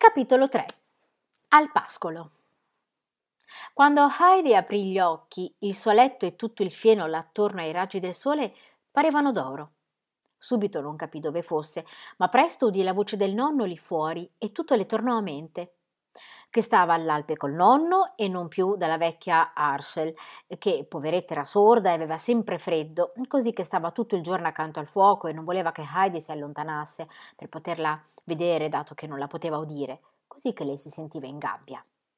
Capitolo 3. Al pascolo. Quando Heidi aprì gli occhi, il suo letto e tutto il fieno là attorno ai raggi del sole parevano d'oro. Subito non capì dove fosse, ma presto udì la voce del nonno lì fuori e tutto le tornò a mente. Che stava all'Alpe col nonno e non più dalla vecchia Arshel, che poveretta era sorda e aveva sempre freddo, così che stava tutto il giorno accanto al fuoco e non voleva che Heidi si allontanasse per poterla vedere, dato che non la poteva udire, così che lei si sentiva in gabbia.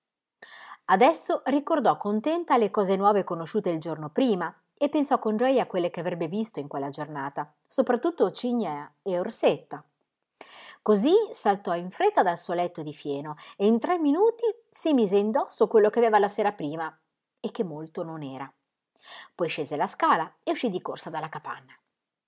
Adesso ricordò contenta le cose nuove conosciute il giorno prima e pensò con gioia a quelle che avrebbe visto in quella giornata, soprattutto Cigna e Orsetta. Così saltò in fretta dal suo letto di fieno e in 3 minuti si mise indosso quello che aveva la sera prima e che molto non era. Poi scese la scala e uscì di corsa dalla capanna.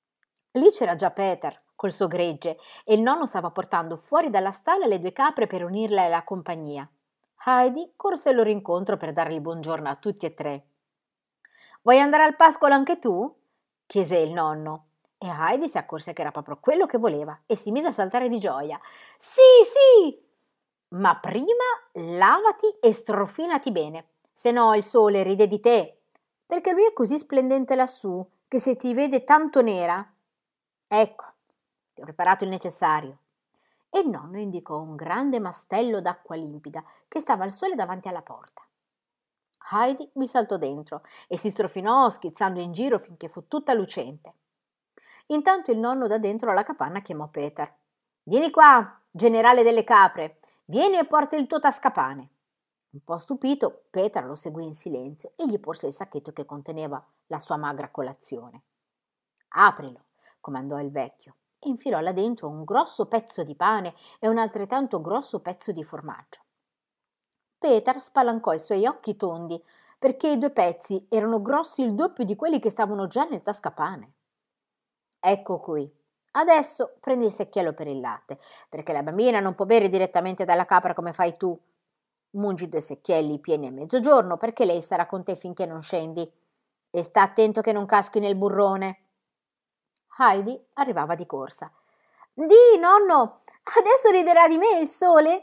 Lì c'era già Peter col suo gregge e il nonno stava portando fuori dalla stalla le 2 capre per unirle alla compagnia. Heidi corse al loro incontro per dare il buongiorno a tutti e 3. «Vuoi andare al pascolo anche tu?» chiese il nonno. E Heidi si accorse che era proprio quello che voleva e si mise a saltare di gioia. «Sì, sì! Ma prima lavati e strofinati bene, se no il sole ride di te, perché lui è così splendente lassù che se ti vede tanto nera. Ecco, ti ho preparato il necessario». E il nonno indicò un grande mastello d'acqua limpida che stava al sole davanti alla porta. Heidi vi saltò dentro e si strofinò schizzando in giro finché fu tutta lucente. Intanto il nonno da dentro alla capanna chiamò Peter. «Vieni qua, generale delle capre, vieni e porta il tuo tascapane». Un po' stupito, Peter lo seguì in silenzio e gli porse il sacchetto che conteneva la sua magra colazione. «Aprilo», comandò il vecchio, e infilò là dentro un grosso pezzo di pane e un altrettanto grosso pezzo di formaggio. Peter spalancò i suoi occhi tondi, perché i 2 pezzi erano grossi il doppio di quelli che stavano già nel tascapane. «Ecco qui. Adesso prendi il secchiello per il latte, perché la bambina non può bere direttamente dalla capra come fai tu. Mungi 2 secchielli pieni a mezzogiorno, perché lei starà con te finché non scendi. E sta attento che non caschi nel burrone». Heidi arrivava di corsa. «Di, nonno, adesso riderà di me il sole?»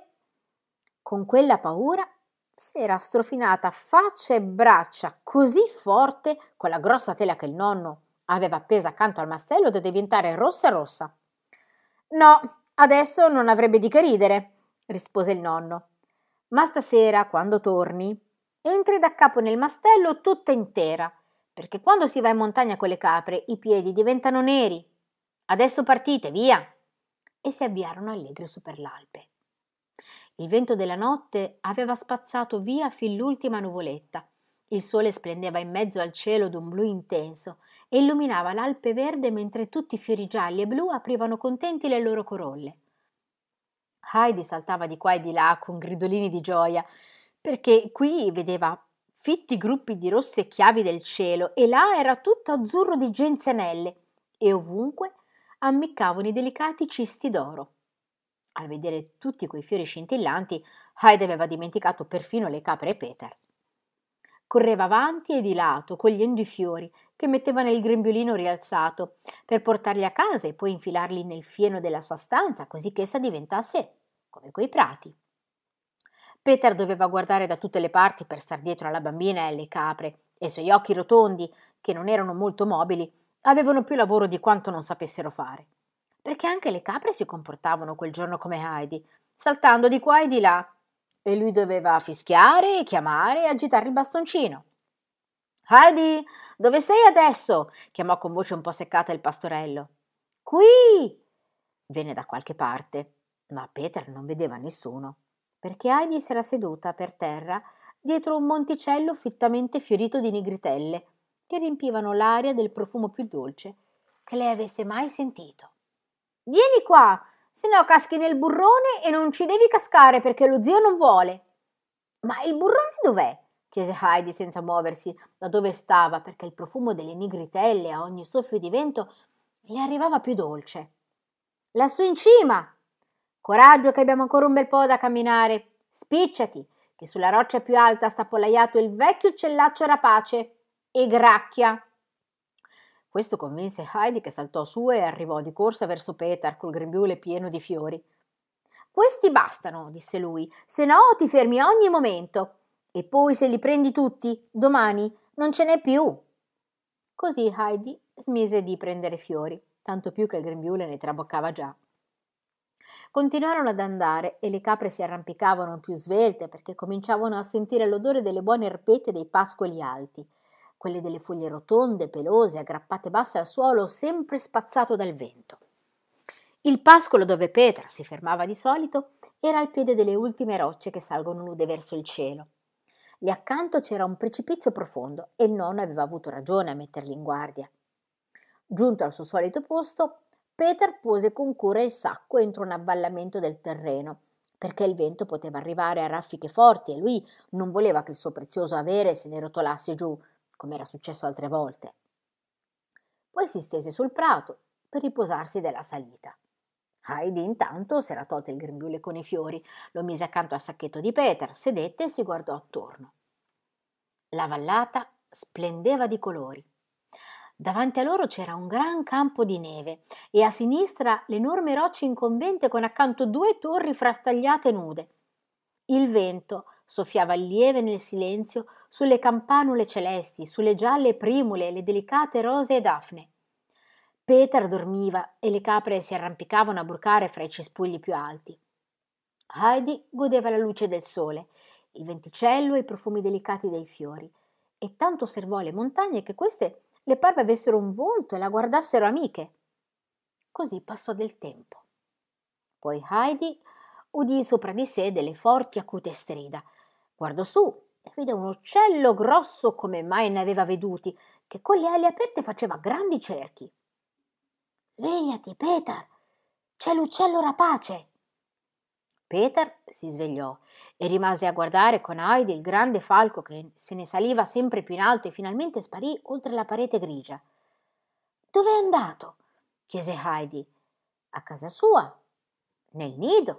Con quella paura si era strofinata faccia e braccia così forte con la grossa tela che il nonno aveva appesa accanto al mastello da diventare rossa rossa. «No, adesso non avrebbe di che ridere», rispose il nonno. «Ma stasera, quando torni, entri da capo nel mastello tutta intera, perché quando si va in montagna con le capre i piedi diventano neri. Adesso partite, via!» E si avviarono allegri su per l'Alpe. Il vento della notte aveva spazzato via fin l'ultima nuvoletta. Il sole splendeva in mezzo al cielo d'un blu intenso e illuminava l'Alpe verde mentre tutti i fiori gialli e blu aprivano contenti le loro corolle. Heidi saltava di qua e di là con gridolini di gioia, perché qui vedeva fitti gruppi di rosse chiavi del cielo e là era tutto azzurro di genzianelle e ovunque ammiccavano i delicati cisti d'oro. Al vedere tutti quei fiori scintillanti, Heidi aveva dimenticato perfino le capre e Peter. Correva avanti e di lato, cogliendo i fiori che metteva nel grembiulino rialzato, per portarli a casa e poi infilarli nel fieno della sua stanza, così che essa diventasse come quei prati. Peter doveva guardare da tutte le parti per star dietro alla bambina e alle capre, e i suoi occhi rotondi, che non erano molto mobili, avevano più lavoro di quanto non sapessero fare. Perché anche le capre si comportavano quel giorno come Heidi, saltando di qua e di là, e lui doveva fischiare, chiamare e agitare il bastoncino. «Heidi, dove sei adesso?» chiamò con voce un po' seccata il pastorello. «Qui!» venne da qualche parte, ma Peter non vedeva nessuno, perché Heidi si era seduta per terra dietro un monticello fittamente fiorito di nigritelle, che riempivano l'aria del profumo più dolce che lei avesse mai sentito. «Vieni qua, se no caschi nel burrone e non ci devi cascare perché lo zio non vuole». «Ma il burrone dov'è?» chiese Heidi senza muoversi da dove stava, perché il profumo delle nigritelle a ogni soffio di vento le arrivava più dolce. «Lassù in cima!» «Coraggio che abbiamo ancora un bel po' da camminare. Spicciati, che sulla roccia più alta sta appollaiato il vecchio uccellaccio rapace e gracchia». Questo convinse Heidi, che saltò su e arrivò di corsa verso Peter col grembiule pieno di fiori. «Questi bastano», disse lui, «se no ti fermi ogni momento. E poi se li prendi tutti, domani non ce n'è più». Così Heidi smise di prendere fiori, tanto più che il grembiule ne traboccava già. Continuarono ad andare e le capre si arrampicavano più svelte perché cominciavano a sentire l'odore delle buone erbette dei pascoli alti, quelle delle foglie rotonde, pelose, aggrappate basse al suolo, sempre spazzato dal vento. Il pascolo dove Petra si fermava di solito era al piede delle ultime rocce che salgono nude verso il cielo. Lì accanto c'era un precipizio profondo e il nonno aveva avuto ragione a metterli in guardia. Giunto al suo solito posto, Peter pose con cura il sacco entro un avvallamento del terreno, perché il vento poteva arrivare a raffiche forti e lui non voleva che il suo prezioso avere se ne rotolasse giù, come era successo altre volte. Poi si stese sul prato per riposarsi della salita. Heidi intanto s'era tolto il grembiule con i fiori, lo mise accanto al sacchetto di Peter, sedette e si guardò attorno. La vallata splendeva di colori. Davanti a loro c'era un gran campo di neve e a sinistra l'enorme roccia incombente con accanto 2 torri frastagliate nude. Il vento soffiava lieve nel silenzio sulle campanule celesti, sulle gialle primule e le delicate rosee dafne. Peter dormiva e le capre si arrampicavano a brucare fra i cespugli più alti. Heidi godeva la luce del sole, il venticello e i profumi delicati dei fiori, e tanto osservò le montagne che queste le parve avessero un volto e la guardassero amiche. Così passò del tempo. Poi Heidi udì sopra di sé delle forti acute strida. Guardò su e vide un uccello grosso come mai ne aveva veduti, che con le ali aperte faceva grandi cerchi. «Svegliati, Peter! C'è l'uccello rapace!» Peter si svegliò e rimase a guardare con Heidi il grande falco che se ne saliva sempre più in alto e finalmente sparì oltre la parete grigia. «Dove è andato?» chiese Heidi. «A casa sua, nel nido.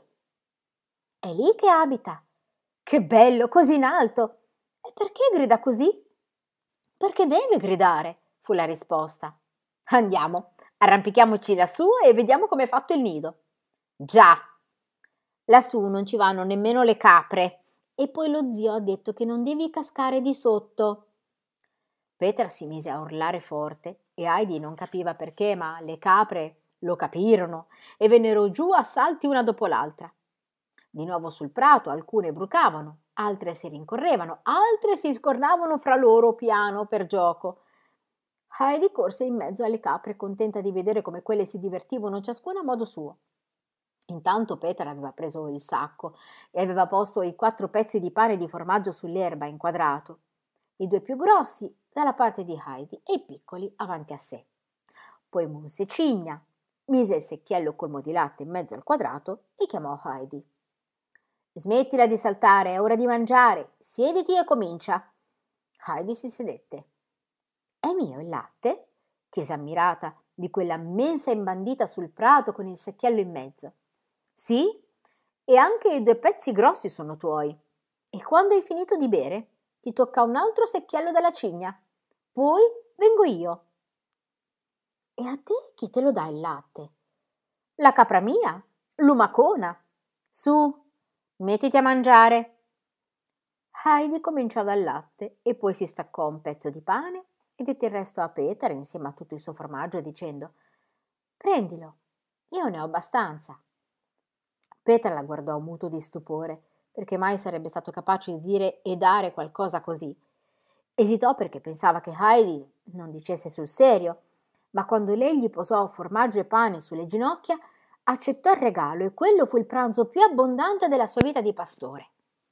È lì che abita». «Che bello, così in alto! E perché grida così?» «Perché deve gridare», fu la risposta. «Andiamo, arrampichiamoci lassù e vediamo come è fatto il nido». «Già! Lassù non ci vanno nemmeno le capre, e poi lo zio ha detto che non devi cascare di sotto». Peter si mise a urlare forte e Heidi non capiva perché, ma le capre lo capirono e vennero giù a salti una dopo l'altra. Di nuovo sul prato alcune brucavano, altre si rincorrevano, altre si scornavano fra loro piano per gioco. Heidi corse in mezzo alle capre contenta di vedere come quelle si divertivano ciascuna a modo suo. Intanto Peter aveva preso il sacco e aveva posto i 4 pezzi di pane e di formaggio sull'erba inquadrato, i 2 più grossi dalla parte di Heidi e i piccoli avanti a sé. Poi munse cigna, mise il secchiello colmo di latte in mezzo al quadrato e chiamò Heidi. «Smettila di saltare, è ora di mangiare, siediti e comincia». Heidi si sedette. «È mio il latte?» chiese ammirata di quella mensa imbandita sul prato con il secchiello in mezzo. «Sì, e anche i 2 pezzi grossi sono tuoi. E quando hai finito di bere, ti tocca un altro secchiello dalla cigna. Poi vengo io». «E a te chi te lo dà il latte?» «La capra mia, lumacona. Su, mettiti a mangiare». Heidi cominciò dal latte e poi si staccò un pezzo di pane e dette il resto a Peter insieme a tutto il suo formaggio dicendo: «Prendilo, io ne ho abbastanza». Peter la guardò muto di stupore, perché mai sarebbe stato capace di dire e dare qualcosa così. Esitò perché pensava che Heidi non dicesse sul serio, ma quando lei gli posò formaggio e pane sulle ginocchia, accettò il regalo e quello fu il pranzo più abbondante della sua vita di pastore.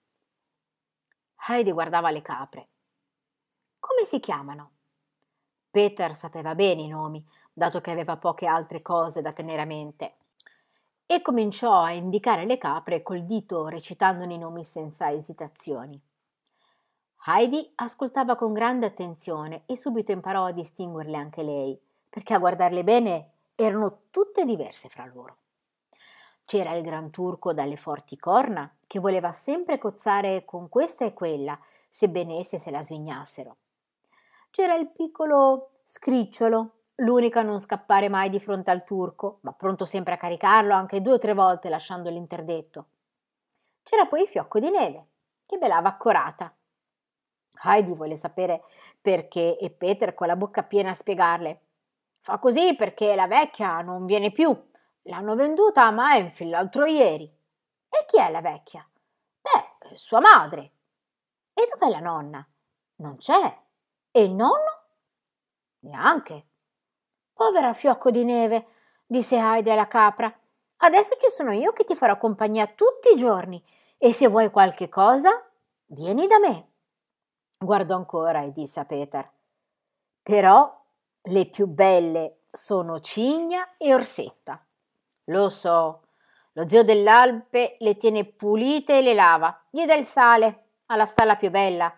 Heidi guardava le capre. «Come si chiamano?» Peter sapeva bene i nomi, dato che aveva poche altre cose da tenere a mente, e cominciò a indicare le capre col dito recitandone i nomi senza esitazioni. Heidi ascoltava con grande attenzione e subito imparò a distinguerle anche lei, perché a guardarle bene erano tutte diverse fra loro. C'era il gran turco dalle forti corna, che voleva sempre cozzare con questa e quella, sebbene esse se la svignassero. C'era il piccolo scricciolo, l'unica a non scappare mai di fronte al turco, ma pronto sempre a caricarlo anche 2 o 3 volte lasciandolo interdetto. C'era poi Fiocco di Neve, che belava accorata. Heidi volle sapere perché e Peter con la bocca piena a spiegarle. Fa così perché la vecchia non viene più. L'hanno venduta a Mainfield l'altro ieri. E chi è la vecchia? Beh, sua madre. E dov'è la nonna? Non c'è. E il nonno? Neanche. Povera Fiocco di Neve, disse Heidi alla capra. Adesso ci sono io che ti farò compagnia tutti i giorni e se vuoi qualche cosa, vieni da me. Guardò ancora e disse a Peter. Però le più belle sono Cigna e Orsetta. Lo so, lo zio dell'Alpe le tiene pulite e le lava, gli dà il sale alla stalla più bella.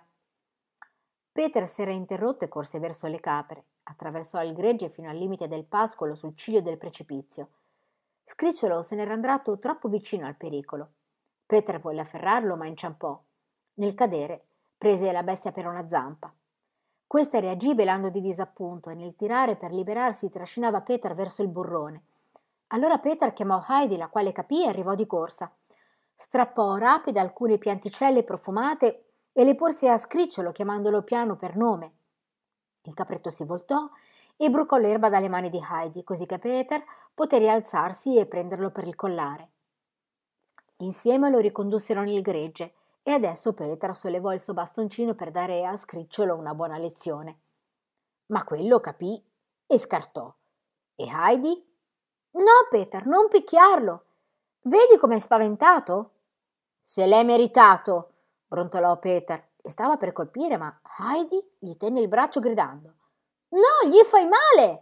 Peter si era interrotto e corse verso le capre, attraversò il gregge fino al limite del pascolo sul ciglio del precipizio. Scricciolo se n'era andato troppo vicino al pericolo. Peter volle afferrarlo, ma inciampò. Nel cadere prese la bestia per una zampa. Questa reagì belando di disappunto e nel tirare per liberarsi trascinava Peter verso il burrone. Allora Peter chiamò Heidi, la quale capì e arrivò di corsa. Strappò rapida alcune pianticelle profumate e le porse a Scricciolo chiamandolo piano per nome. Il capretto si voltò e brucò l'erba dalle mani di Heidi, così che Peter poté rialzarsi e prenderlo per il collare. Insieme lo ricondussero nel gregge e adesso Peter sollevò il suo bastoncino per dare a Scricciolo una buona lezione. Ma quello capì e scartò. E Heidi? No, Peter, non picchiarlo. Vedi com'è spaventato? Se l'è meritato, brontolò Peter e stava per colpire, ma Heidi gli tenne il braccio gridando. No, gli fai male!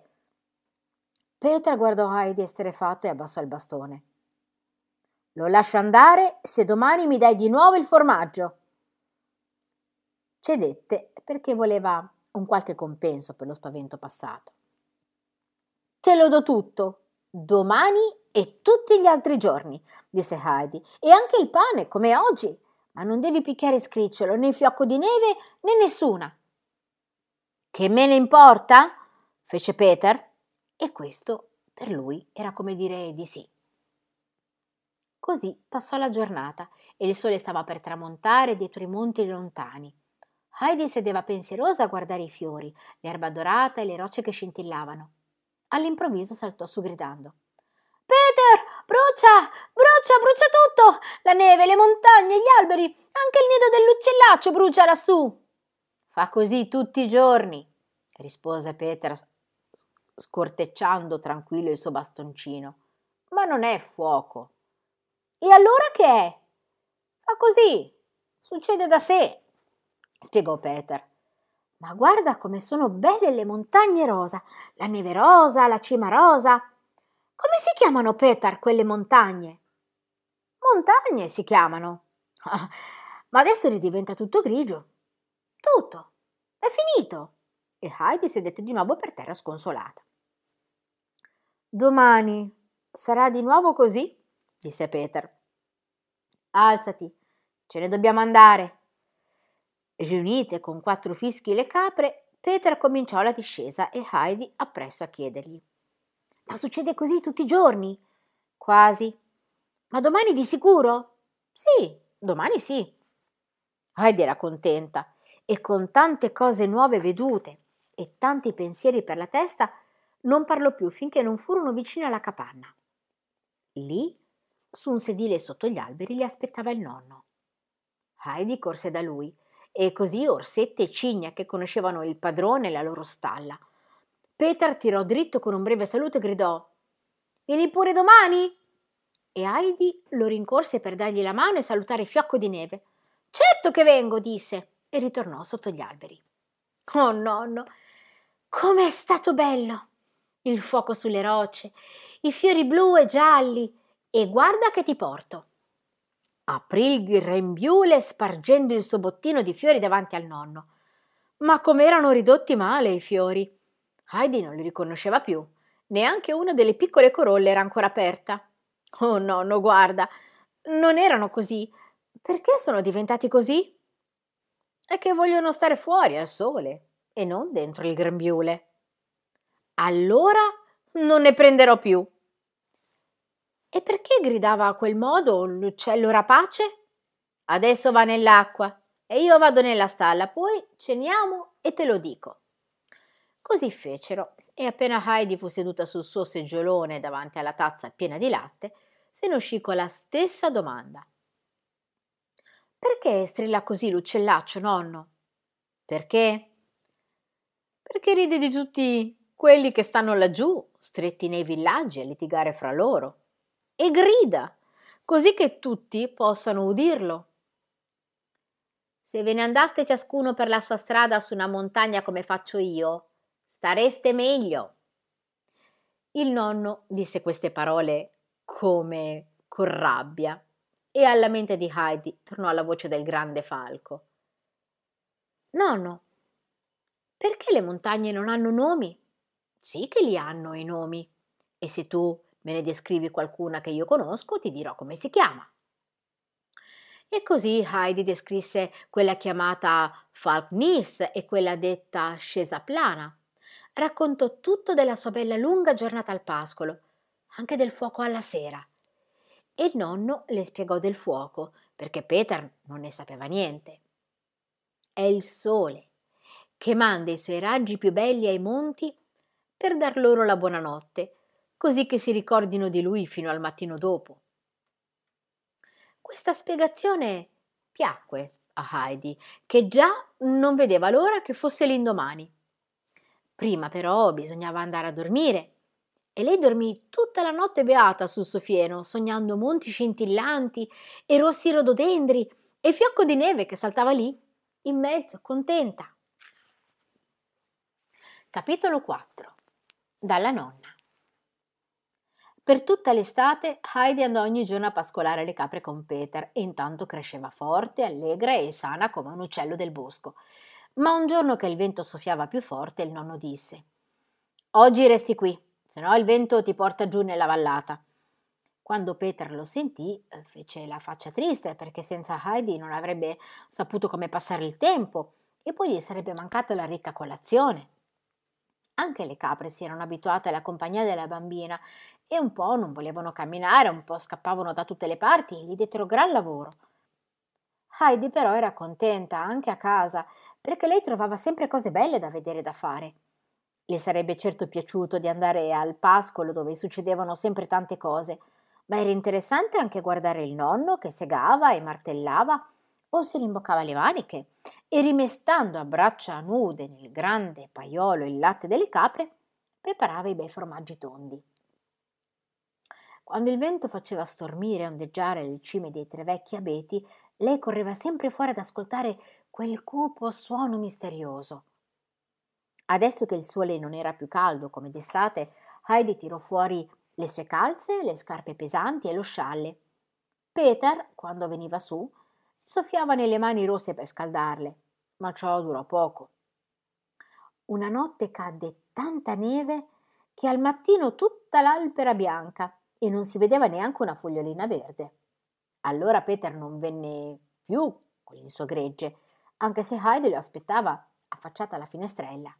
Peter guardò Heidi esterrefatto e abbassò il bastone. Lo lascio andare se domani mi dai di nuovo il formaggio. Cedette perché voleva un qualche compenso per lo spavento passato. Te lo do tutto, domani e tutti gli altri giorni, disse Heidi, e anche il pane, come oggi, ma non devi picchiare Scricciolo, né Fiocco di Neve, né nessuna. Che me ne importa? Fece Peter, e questo per lui era come dire di sì. Così passò la giornata e il sole stava per tramontare dietro i monti lontani. Heidi sedeva pensierosa a guardare i fiori, l'erba dorata e le rocce che scintillavano. All'improvviso saltò su gridando. Peter, brucia, brucia, brucia tutto! La neve, le montagne, gli alberi, anche il nido dell'uccellaccio brucia lassù. Fa così tutti i giorni, rispose Peter, scortecciando tranquillo il suo bastoncino. Ma non è fuoco. E allora che è? Fa così, succede da sé, spiegò Peter. Ma guarda come sono belle le montagne rosa, la neve rosa, la cima rosa. Come si chiamano, Peter, quelle montagne? Montagne si chiamano. Ma adesso ne diventa tutto grigio. Tutto. È finito. E Heidi sedette di nuovo per terra sconsolata. Domani sarà di nuovo così? Disse Peter. Alzati, ce ne dobbiamo andare. Riunite con 4 fischi le capre, Peter cominciò la discesa e Heidi appresso a chiedergli. Ma succede così tutti i giorni? Quasi. Ma domani di sicuro? Sì, domani sì. Heidi era contenta e con tante cose nuove vedute e tanti pensieri per la testa non parlò più finché non furono vicino alla capanna. Lì, su un sedile sotto gli alberi, li aspettava il nonno. Heidi corse da lui e così Orsetta e Cigna, che conoscevano il padrone e la loro stalla. Peter tirò dritto con un breve saluto e gridò «Vieni pure domani?» E Heidi lo rincorse per dargli la mano e salutare Fiocco di Neve. «Certo che vengo», disse, e ritornò sotto gli alberi. «Oh nonno, com'è stato bello! Il fuoco sulle rocce, i fiori blu e gialli, e guarda che ti porto!» Aprì il grembiule spargendo il suo bottino di fiori davanti al nonno. Ma com'erano ridotti male i fiori! Heidi non li riconosceva più, neanche una delle piccole corolle era ancora aperta. Oh nonno, guarda, non erano così. Perché sono diventati così? È che vogliono stare fuori al sole e non dentro il grembiule. Allora non ne prenderò più. E perché gridava a quel modo l'uccello rapace? Adesso va nell'acqua e io vado nella stalla, poi ceniamo e te lo dico. Così fecero, e appena Heidi fu seduta sul suo seggiolone davanti alla tazza piena di latte, se ne uscì con la stessa domanda. Perché strilla così l'uccellaccio, nonno? Perché? Perché ride di tutti quelli che stanno laggiù, stretti nei villaggi a litigare fra loro, e grida, così che tutti possano udirlo. Se ve ne andaste ciascuno per la sua strada su una montagna come faccio io, stareste meglio. Il nonno disse queste parole come con rabbia e alla mente di Heidi tornò la voce del grande falco. Nonno, perché le montagne non hanno nomi? Sì che li hanno i nomi, e se tu me ne descrivi qualcuna che io conosco, ti dirò come si chiama. E così Heidi descrisse quella chiamata Falknis e quella detta Scesa Plana. Raccontò tutto della sua bella lunga giornata al pascolo, anche del fuoco alla sera. E il nonno le spiegò del fuoco, perché Peter non ne sapeva niente. È il sole che manda i suoi raggi più belli ai monti per dar loro la buonanotte, così che si ricordino di lui fino al mattino dopo. Questa spiegazione piacque a Heidi, che già non vedeva l'ora che fosse l'indomani. Prima però bisognava andare a dormire, e lei dormì tutta la notte beata sul suo fieno, sognando monti scintillanti e rossi rododendri e fiocco di neve che saltava lì, in mezzo, contenta. Capitolo 4. Dalla nonna. Per tutta l'estate Heidi andò ogni giorno a pascolare le capre con Peter e intanto cresceva forte, allegra e sana come un uccello del bosco. Ma un giorno che il vento soffiava più forte, il nonno disse: «Oggi resti qui, se no il vento ti porta giù nella vallata». Quando Peter lo sentì, fece la faccia triste perché senza Heidi non avrebbe saputo come passare il tempo e poi gli sarebbe mancata la ricca colazione. Anche le capre si erano abituate alla compagnia della bambina e un po' non volevano camminare, un po' scappavano da tutte le parti e gli dettero gran lavoro. Heidi però era contenta anche a casa, perché lei trovava sempre cose belle da vedere e da fare. Le sarebbe certo piaciuto di andare al pascolo dove succedevano sempre tante cose, ma era interessante anche guardare il nonno che segava e martellava o si rimboccava le maniche e rimestando a braccia nude nel grande paiolo il latte delle capre, preparava i bei formaggi tondi. Quando il vento faceva stormire e ondeggiare le cime dei tre vecchi abeti, lei correva sempre fuori ad ascoltare quel cupo suono misterioso. Adesso che il sole non era più caldo come d'estate, Heidi tirò fuori le sue calze, le scarpe pesanti e lo scialle. Peter, quando veniva su, si soffiava nelle mani rosse per scaldarle, ma ciò durò poco. Una notte cadde tanta neve che al mattino tutta l'alpe era bianca e non si vedeva neanche una fogliolina verde. Allora Peter non venne più con il suo gregge, anche se Heidi lo aspettava affacciata alla finestrella.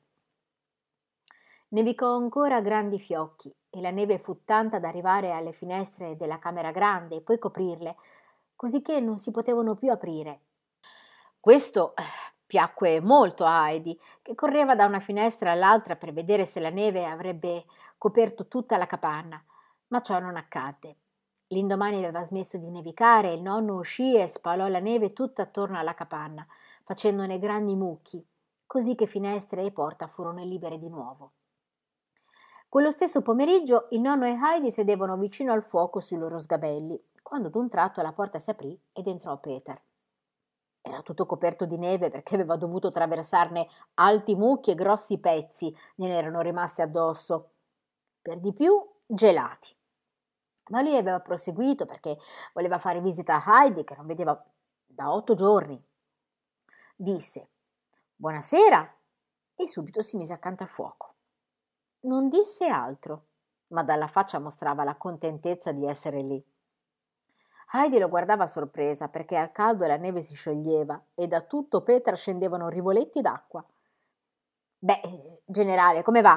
Nevicò ancora grandi fiocchi e la neve fu tanta da arrivare alle finestre della camera grande e poi coprirle, cosicché non si potevano più aprire. Questo piacque molto a Heidi, che correva da una finestra all'altra per vedere se la neve avrebbe coperto tutta la capanna, ma ciò non accadde. L'indomani aveva smesso di nevicare e il nonno uscì e spalò la neve tutta attorno alla capanna, facendone grandi mucchi, così che finestre e porta furono libere di nuovo. Quello stesso pomeriggio il nonno e Heidi sedevano vicino al fuoco sui loro sgabelli, quando d'un tratto la porta si aprì ed entrò Peter. Era tutto coperto di neve perché aveva dovuto attraversarne alti mucchi e grossi pezzi gliene erano rimasti addosso, per di più gelati. Ma lui aveva proseguito perché voleva fare visita a Heidi che non vedeva da 8 giorni. Disse: «Buonasera», e subito si mise accanto al fuoco. Non disse altro, ma dalla faccia mostrava la contentezza di essere lì. Heidi lo guardava sorpresa perché al caldo la neve si scioglieva e da tutto Peter scendevano rivoletti d'acqua. «Beh, generale, come va?»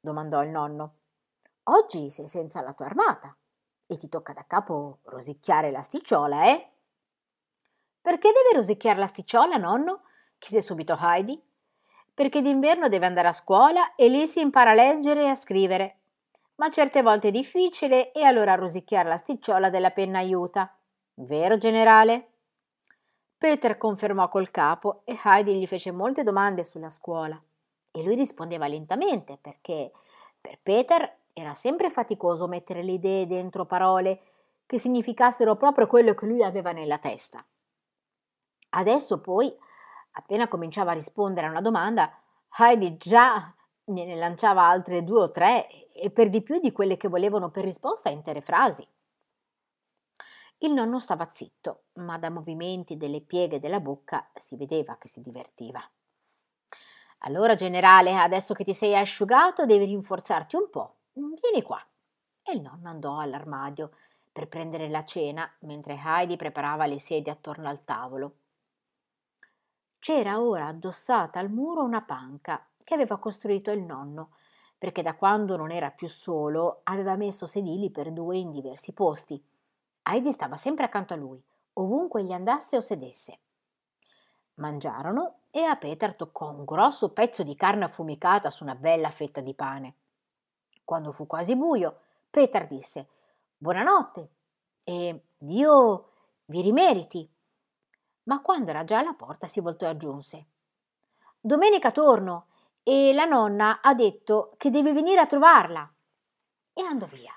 domandò il nonno. Oggi sei senza la tua armata e ti tocca da capo rosicchiare l'asticciola, eh? Perché deve rosicchiare l'asticciola, nonno? Chiese subito Heidi. Perché d'inverno deve andare a scuola e lì si impara a leggere e a scrivere. Ma certe volte è difficile e allora rosicchiare l'asticciola della penna aiuta. Vero, generale? Peter confermò col capo e Heidi gli fece molte domande sulla scuola. E lui rispondeva lentamente perché per Peter era sempre faticoso mettere le idee dentro parole che significassero proprio quello che lui aveva nella testa. Adesso poi, appena cominciava a rispondere a una domanda, Heidi già ne lanciava altre 2 o 3 e per di più di quelle che volevano per risposta intere frasi. Il nonno stava zitto, ma da movimenti delle pieghe della bocca si vedeva che si divertiva. Allora, generale, adesso che ti sei asciugato devi rinforzarti un po'. Vieni qua. E il nonno andò all'armadio per prendere la cena mentre Heidi preparava le sedie attorno al tavolo. C'era ora addossata al muro una panca che aveva costruito il nonno, perché da quando non era più solo aveva messo sedili per 2 in diversi posti. Heidi stava sempre accanto a lui, ovunque egli andasse o sedesse. Mangiarono e a Peter toccò un grosso pezzo di carne affumicata su una bella fetta di pane. Quando fu quasi buio, Peter disse: «Buonanotte e Dio vi rimeriti». Ma quando era già alla porta si voltò e aggiunse: «Domenica torno e la nonna ha detto che devi venire a trovarla». E andò via.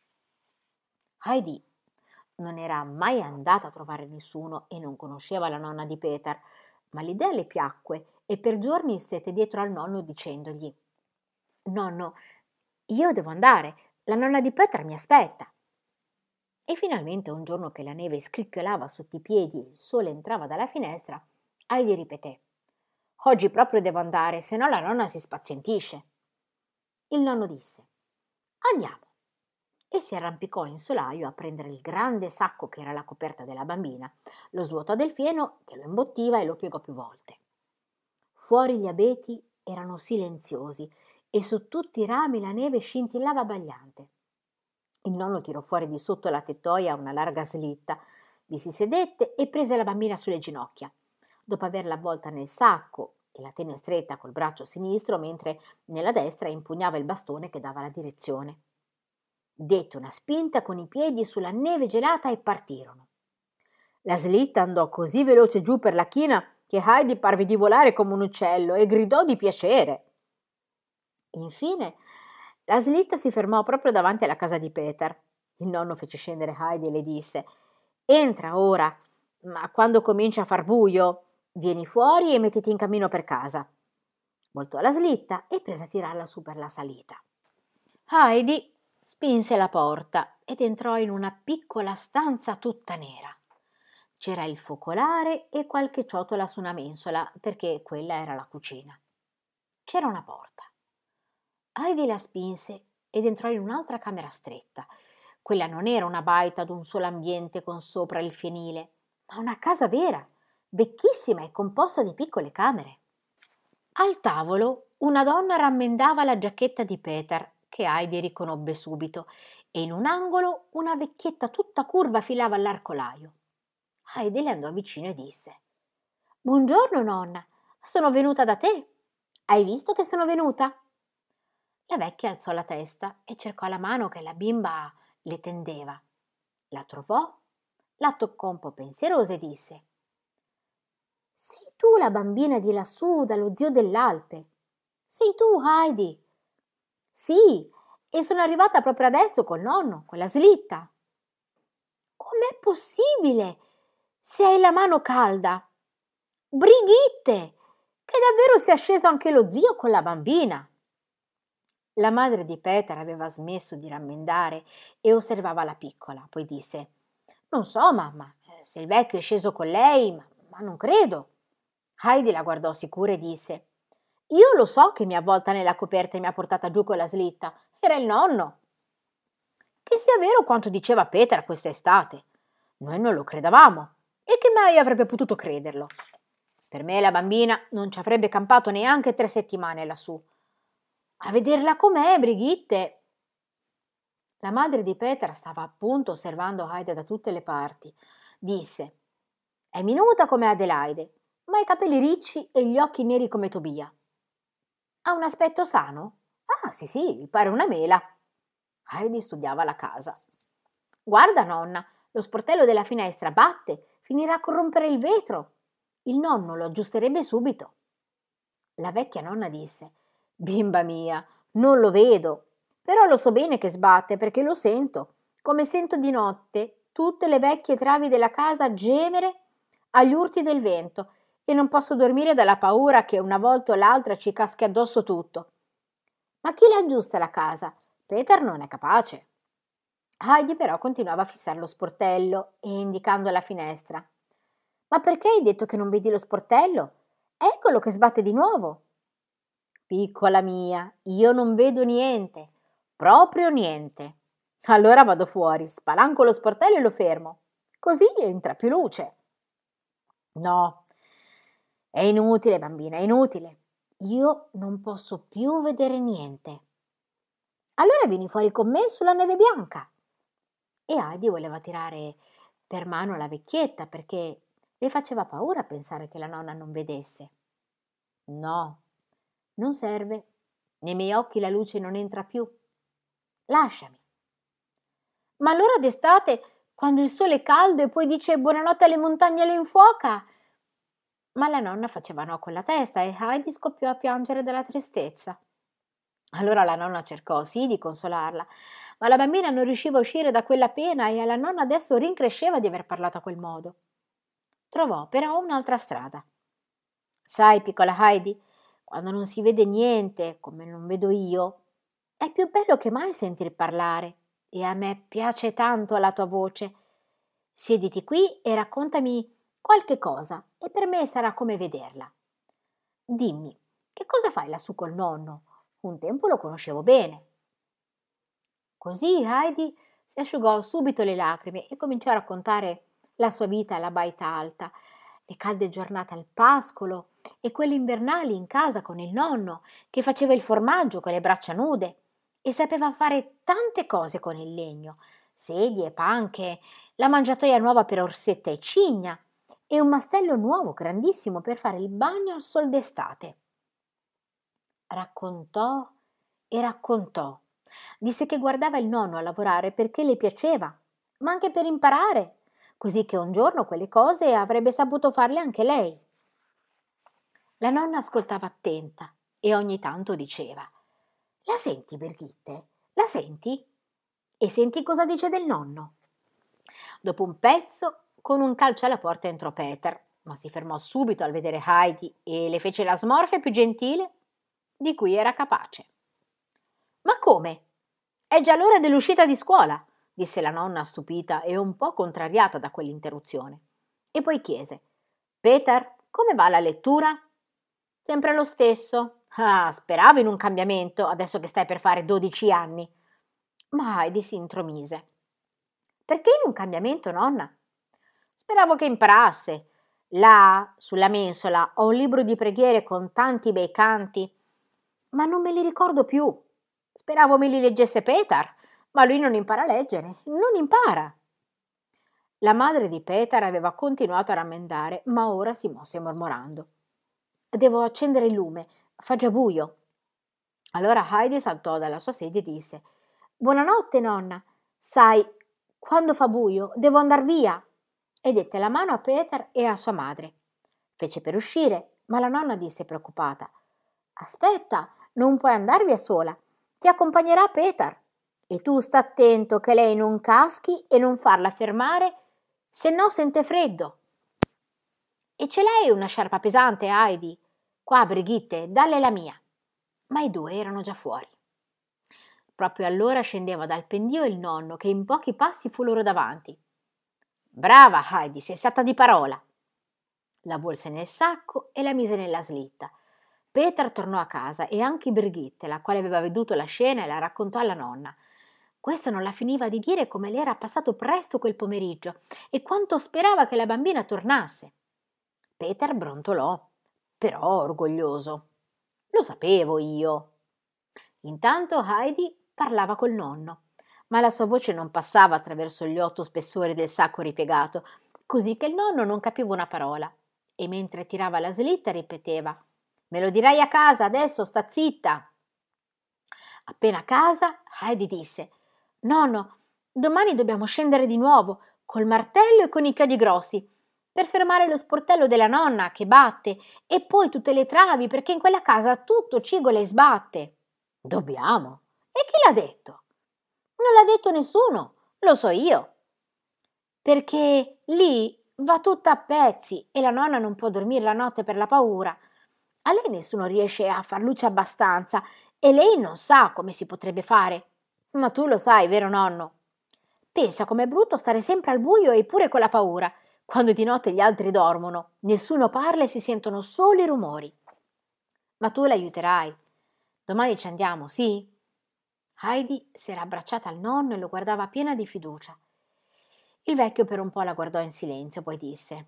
Heidi non era mai andata a trovare nessuno e non conosceva la nonna di Peter, ma l'idea le piacque e per giorni stette dietro al nonno dicendogli: «Nonno, io devo andare, la nonna di Peter mi aspetta». E finalmente un giorno che la neve scricchiolava sotto i piedi e il sole entrava dalla finestra, Heidi ripeté: «Oggi proprio devo andare, se no la nonna si spazientisce». Il nonno disse: «Andiamo». E si arrampicò in solaio a prendere il grande sacco che era la coperta della bambina, lo svuotò del fieno che lo imbottiva e lo piegò più volte. Fuori gli abeti erano silenziosi e su tutti i rami la neve scintillava abbagliante. Il nonno tirò fuori di sotto la tettoia una larga slitta, vi si sedette e prese la bambina sulle ginocchia. Dopo averla avvolta nel sacco e la tenne stretta col braccio sinistro, mentre nella destra impugnava il bastone che dava la direzione. Dette una spinta con i piedi sulla neve gelata e partirono. La slitta andò così veloce giù per la china che Heidi parve di volare come un uccello e gridò di piacere. Infine la slitta si fermò proprio davanti alla casa di Peter. Il nonno fece scendere Heidi e le disse: «Entra ora, ma quando comincia a far buio vieni fuori e mettiti in cammino per casa». Voltò la slitta e prese a tirarla su per la salita. Heidi spinse la porta ed entrò in una piccola stanza tutta nera. C'era il focolare e qualche ciotola su una mensola, perché quella era la cucina. C'era una porta. Heidi la spinse ed entrò in un'altra camera stretta. Quella non era una baita d'un solo ambiente con sopra il fienile, ma una casa vera, vecchissima e composta di piccole camere. Al tavolo una donna rammendava la giacchetta di Peter, che Heidi riconobbe subito, e in un angolo una vecchietta tutta curva filava all'arcolaio. Heidi le andò vicino e disse: «Buongiorno, nonna, sono venuta da te. Hai visto che sono venuta?» La vecchia alzò la testa e cercò la mano che la bimba le tendeva. La trovò, la toccò un po' pensierosa e disse: «Sei tu la bambina di lassù dallo zio dell'Alpe? Sei tu, Heidi?» «Sì, e sono arrivata proprio adesso col nonno, con la slitta». «Com'è possibile, se hai la mano calda?» «Brigitte, che davvero sia sceso anche lo zio con la bambina!» La madre di Peter aveva smesso di rammendare e osservava la piccola, poi disse: «Non so, mamma, se il vecchio è sceso con lei, ma non credo». Heidi la guardò sicura e disse: «Io lo so che mi ha avvolta nella coperta e mi ha portata giù con la slitta. Era il nonno». Che sia vero quanto diceva Peter quest'estate. Noi non lo credevamo. E che mai avrebbe potuto crederlo? Per me la bambina non ci avrebbe campato neanche 3 settimane lassù. A vederla com'è, Brigitte. La madre di Peter stava appunto osservando Heidi da tutte le parti. Disse: è minuta come Adelaide, ma ha i capelli ricci e gli occhi neri come Tobia. Ha un aspetto sano? Ah, sì, sì, pare una mela. Heidi studiava la casa. Guarda, nonna, lo sportello della finestra batte, finirà a corrompere il vetro. Il nonno lo aggiusterebbe subito. La vecchia nonna disse: bimba mia, non lo vedo, però lo so bene che sbatte perché lo sento, come sento di notte tutte le vecchie travi della casa gemere agli urti del vento e non posso dormire dalla paura che una volta o l'altra ci caschi addosso tutto. Ma chi la aggiusta la casa? Peter non è capace. Heidi però continuava a fissare lo sportello e indicando la finestra. Ma perché hai detto che non vedi lo sportello? Eccolo che sbatte di nuovo. Piccola mia, io non vedo niente, proprio niente. Allora vado fuori, spalanco lo sportello e lo fermo. Così entra più luce. No, è inutile, bambina, è inutile. Io non posso più vedere niente. Allora vieni fuori con me sulla neve bianca. E Heidi voleva tirare per mano la vecchietta perché le faceva paura pensare che la nonna non vedesse. No, non serve. Nei miei occhi la luce non entra più. Lasciami. Ma allora d'estate, quando il sole è caldo e poi dice buonanotte alle montagne e le infuoca? Ma la nonna faceva no con la testa e Heidi scoppiò a piangere dalla tristezza. Allora la nonna cercò, sì, di consolarla, ma la bambina non riusciva a uscire da quella pena e alla nonna adesso rincresceva di aver parlato a quel modo. Trovò però un'altra strada. Sai, piccola Heidi, quando non si vede niente, come non vedo io, è più bello che mai sentir parlare e a me piace tanto la tua voce. Siediti qui e raccontami qualche cosa e per me sarà come vederla. Dimmi, che cosa fai lassù col nonno? Un tempo lo conoscevo bene. Così Heidi si asciugò subito le lacrime e cominciò a raccontare la sua vita alla baita alta, le calde giornate al pascolo e quelle invernali in casa con il nonno che faceva il formaggio con le braccia nude e sapeva fare tante cose con il legno, sedie, panche, la mangiatoia nuova per Orsetta e Cigna e un mastello nuovo grandissimo per fare il bagno al sol d'estate. Raccontò e raccontò. Disse che guardava il nonno a lavorare perché le piaceva, ma anche per imparare, così che un giorno quelle cose avrebbe saputo farle anche lei. La nonna ascoltava attenta e ogni tanto diceva: la senti, Birgitte? La senti? E senti cosa dice del nonno? Dopo un pezzo, con un calcio alla porta entrò Peter, ma si fermò subito al vedere Heidi e le fece la smorfia più gentile di cui era capace. Ma come? È già l'ora dell'uscita di scuola, disse la nonna stupita e un po' contrariata da quell'interruzione. E poi chiese: Peter, come va la lettura? Sempre lo stesso. Ah, speravo in un cambiamento adesso che stai per fare 12 anni. Ma Heidi si intromise. Perché in un cambiamento, nonna? Speravo che imparasse. Là, sulla mensola, ho un libro di preghiere con tanti bei canti, ma non me li ricordo più. Speravo me li leggesse Peter, ma lui non impara a leggere, non impara. La madre di Peter aveva continuato a rammendare, ma ora si mosse mormorando. Devo accendere il lume, fa già buio. Allora Heidi saltò dalla sua sedia e disse: Buonanotte, nonna. Sai, quando fa buio devo andar via. E dette la mano a Peter e a sua madre. Fece per uscire, ma la nonna disse preoccupata: Aspetta, non puoi andar via sola. Ti accompagnerà Peter. E tu sta attento che lei non caschi e non farla fermare, se no sente freddo. E ce l'hai una sciarpa pesante, Heidi? Qua, Brigitte, dalle la mia. Ma i due erano già fuori. Proprio allora scendeva dal pendio il nonno, che in pochi passi fu loro davanti. Brava, Heidi, sei stata di parola. La volse nel sacco e la mise nella slitta. Peter tornò a casa e anche Brigitte, la quale aveva veduto la scena, e la raccontò alla nonna. Questa non la finiva di dire come le era passato presto quel pomeriggio e quanto sperava che la bambina tornasse. Peter brontolò, però orgoglioso. Lo sapevo io. Intanto Heidi parlava col nonno, ma la sua voce non passava attraverso gli 8 spessori del sacco ripiegato, così che il nonno non capiva una parola e mentre tirava la slitta ripeteva: «Me lo dirai a casa, adesso sta zitta!» Appena a casa, Heidi disse: «Nonno, domani dobbiamo scendere di nuovo, col martello e con i chiodi grossi, per fermare lo sportello della nonna che batte e poi tutte le travi perché in quella casa tutto cigola e sbatte.» «Dobbiamo? E chi l'ha detto?» «Non l'ha detto nessuno, lo so io. Perché lì va tutta a pezzi e la nonna non può dormire la notte per la paura. A lei nessuno riesce a far luce abbastanza e lei non sa come si potrebbe fare. Ma tu lo sai, vero nonno? Pensa com'è brutto stare sempre al buio e pure con la paura. Quando di notte gli altri dormono, nessuno parla e si sentono solo i rumori. Ma tu l'aiuterai. Domani ci andiamo, sì?» Heidi si era abbracciata al nonno e lo guardava piena di fiducia. Il vecchio per un po' la guardò in silenzio, poi disse: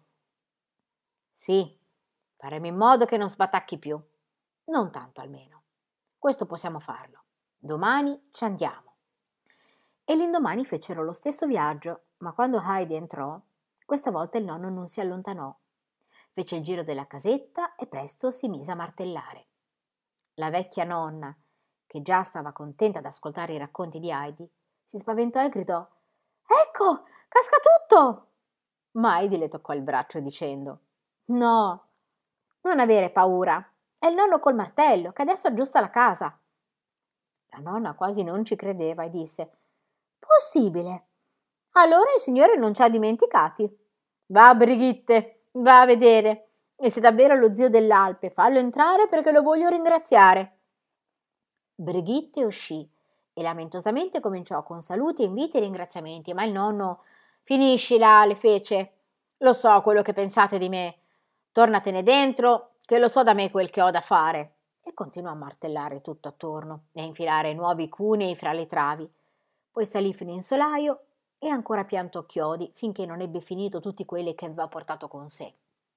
«Sì, faremo in modo che non sbatacchi più. Non tanto almeno. Questo possiamo farlo. Domani ci andiamo.» E l'indomani fecero lo stesso viaggio, ma quando Heidi entrò, questa volta il nonno non si allontanò. Fece il giro della casetta e presto si mise a martellare. La vecchia nonna, che già stava contenta ad ascoltare i racconti di Heidi, si spaventò e gridò: «Ecco, casca tutto!» Ma Heidi le toccò il braccio dicendo: «No, non avere paura, è il nonno col martello che adesso aggiusta la casa.» La nonna quasi non ci credeva e disse: «Possibile? Allora il Signore non ci ha dimenticati. Va, Brigitte, va a vedere. E se davvero lo zio dell'Alpe, fallo entrare perché lo voglio ringraziare.» Brigitte uscì e lamentosamente cominciò con saluti, inviti e ringraziamenti, ma il nonno: «Finiscila», le fece. «Lo so quello che pensate di me. Tornatene dentro, che lo so da me quel che ho da fare.» E continuò a martellare tutto attorno e a infilare nuovi cunei fra le travi. Poi salì fino in solaio e ancora piantò chiodi finché non ebbe finito tutti quelli che aveva portato con sé.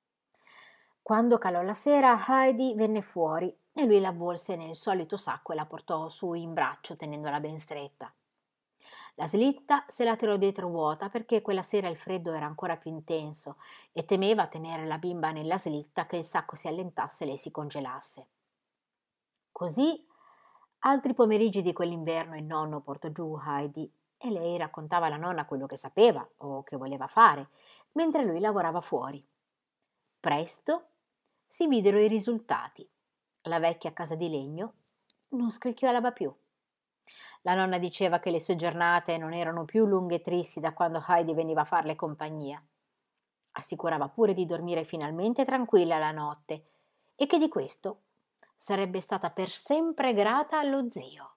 Quando calò la sera, Heidi venne fuori e lui la avvolse nel solito sacco e la portò su in braccio tenendola ben stretta. La slitta se la tirò dietro vuota perché quella sera il freddo era ancora più intenso e temeva tenere la bimba nella slitta che il sacco si allentasse e lei si congelasse. Così altri pomeriggi di quell'inverno il nonno portò giù Heidi e lei raccontava alla nonna quello che sapeva o che voleva fare, mentre lui lavorava fuori. Presto si videro i risultati. La vecchia casa di legno non scricchiolava più. La nonna diceva che le sue giornate non erano più lunghe e tristi da quando Heidi veniva a farle compagnia. Assicurava pure di dormire finalmente tranquilla la notte e che di questo sarebbe stata per sempre grata allo zio.